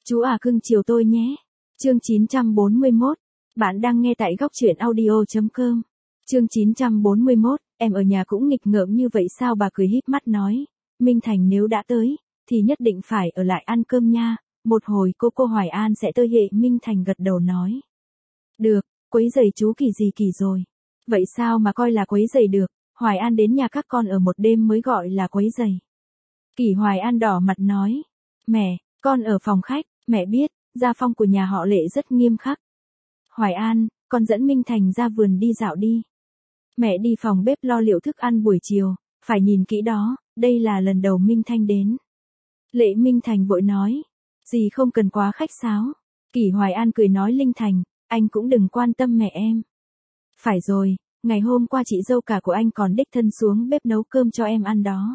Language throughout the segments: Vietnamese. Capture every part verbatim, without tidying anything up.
Chú à cưng chiều tôi nhé. Chương chín trăm bốn mươi mốt. Bạn đang nghe tại góc truyện audio chấm com. Chương chín trăm bốn mươi mốt. Em ở nhà cũng nghịch ngợm như vậy sao? Bà cười híp mắt nói. Minh Thành nếu đã tới, thì nhất định phải ở lại ăn cơm nha. Một hồi cô cô Hoài An sẽ tới. Hệ Minh Thành gật đầu nói. Được, quấy giày chú Kỳ gì Kỳ rồi. Vậy sao mà coi là quấy giày được? Hoài An đến nhà các con ở một đêm mới gọi là quấy giày. Kỳ Hoài An đỏ mặt nói. Mẹ, con ở phòng khách, mẹ biết, gia phong của nhà họ Lệ rất nghiêm khắc. Hoài An, con dẫn Minh Thành ra vườn đi dạo đi. Mẹ đi phòng bếp lo liệu thức ăn buổi chiều, phải nhìn kỹ đó, đây là lần đầu Minh Thanh đến. Lệ Minh Thành vội nói. Dì không cần quá khách sáo. Kỳ Hoài An cười nói Linh Thành, anh cũng đừng quan tâm mẹ em. Phải rồi, ngày hôm qua chị dâu cả của anh còn đích thân xuống bếp nấu cơm cho em ăn đó.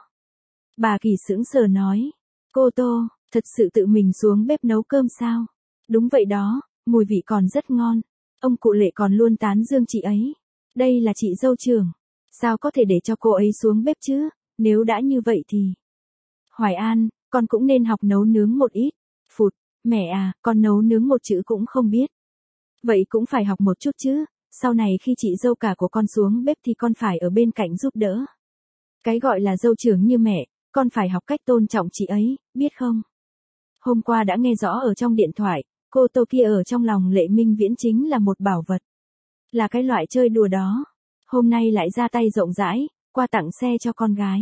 Bà Kỳ sững sờ nói. Cô Tô, thật sự tự mình xuống bếp nấu cơm sao? Đúng vậy đó, mùi vị còn rất ngon. Ông cụ Lệ còn luôn tán dương chị ấy. Đây là chị dâu trưởng. Sao có thể để cho cô ấy xuống bếp chứ? Nếu đã như vậy thì... Hoài An, con cũng nên học nấu nướng một ít. Phụt, mẹ à, con nấu nướng một chữ cũng không biết. Vậy cũng phải học một chút chứ. Sau này khi chị dâu cả của con xuống bếp thì con phải ở bên cạnh giúp đỡ. Cái gọi là dâu trưởng như mẹ, con phải học cách tôn trọng chị ấy, biết không? Hôm qua đã nghe rõ ở trong điện thoại, cô Tô kia ở trong lòng Lệ Minh Viễn chính là một bảo vật. Là cái loại chơi đùa đó. Hôm nay lại ra tay rộng rãi, qua tặng xe cho con gái.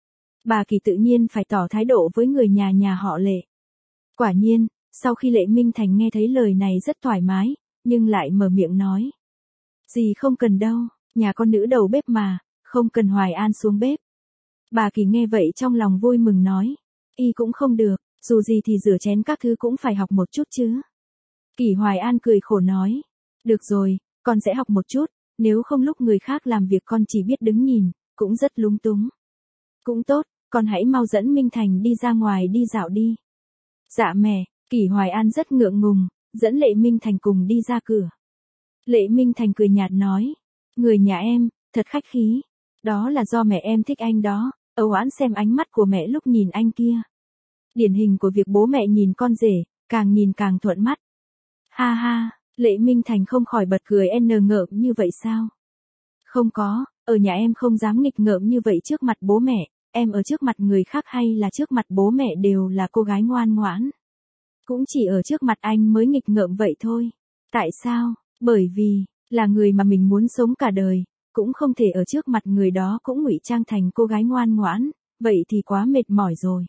Bà Kỳ tự nhiên phải tỏ thái độ với người nhà nhà họ Lệ. Quả nhiên, sau khi Lệ Minh Thành nghe thấy lời này rất thoải mái, nhưng lại mở miệng nói. Dì không cần đâu, nhà con nữ đầu bếp mà, không cần Hoài An xuống bếp. Bà Kỳ nghe vậy trong lòng vui mừng nói. Y cũng không được, dù gì thì rửa chén các thứ cũng phải học một chút chứ. Kỳ Hoài An cười khổ nói. Được rồi, con sẽ học một chút, nếu không lúc người khác làm việc con chỉ biết đứng nhìn, cũng rất lúng túng. Cũng tốt, con hãy mau dẫn Minh Thành đi ra ngoài đi dạo đi. Dạ mẹ, Kỳ Hoài An rất ngượng ngùng, dẫn Lệ Minh Thành cùng đi ra cửa. Lệ Minh Thành cười nhạt nói. Người nhà em, thật khách khí. Đó là do mẹ em thích anh đó, âu oán xem ánh mắt của mẹ lúc nhìn anh kia. Điển hình của việc bố mẹ nhìn con rể, càng nhìn càng thuận mắt. Ha ha, Lệ Minh Thành không khỏi bật cười n ngợm như vậy sao? Không có, ở nhà em không dám nghịch ngợm như vậy trước mặt bố mẹ, em ở trước mặt người khác hay là trước mặt bố mẹ đều là cô gái ngoan ngoãn. Cũng chỉ ở trước mặt anh mới nghịch ngợm vậy thôi. Tại sao? Bởi vì, là người mà mình muốn sống cả đời, cũng không thể ở trước mặt người đó cũng ngụy trang thành cô gái ngoan ngoãn, vậy thì quá mệt mỏi rồi.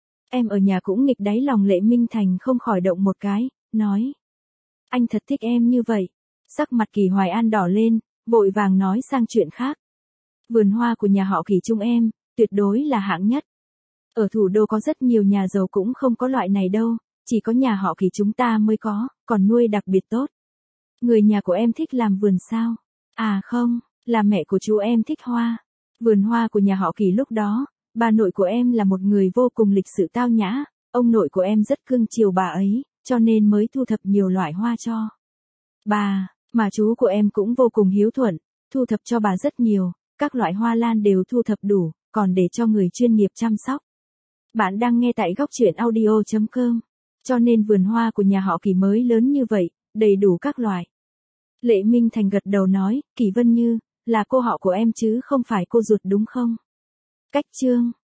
Em ở nhà cũng nghịch đáy lòng Lệ Minh Thành không khỏi động một cái, nói. Anh thật thích em như vậy. Sắc mặt Kỳ Hoài An đỏ lên, vội vàng nói sang chuyện khác. Vườn hoa của nhà họ Kỳ chúng em, tuyệt đối là hạng nhất. Ở thủ đô có rất nhiều nhà giàu cũng không có loại này đâu, chỉ có nhà họ Kỳ chúng ta mới có, còn nuôi đặc biệt tốt. Người nhà của em thích làm vườn sao? À không, là mẹ của chú em thích hoa. Vườn hoa của nhà họ Kỳ lúc đó, bà nội của em là một người vô cùng lịch sự tao nhã, ông nội của em rất cưng chiều bà ấy, cho nên mới thu thập nhiều loại hoa cho bà, mà chú của em cũng vô cùng hiếu thuận, thu thập cho bà rất nhiều, các loại hoa lan đều thu thập đủ, còn để cho người chuyên nghiệp chăm sóc. Bạn đang nghe tại góc truyện audio chấm com, cho nên vườn hoa của nhà họ Kỳ mới lớn như vậy, đầy đủ các loại. Lệ Minh Thành gật đầu nói, Kỳ Vân Như, là cô họ của em chứ không phải cô ruột đúng không? Cách chương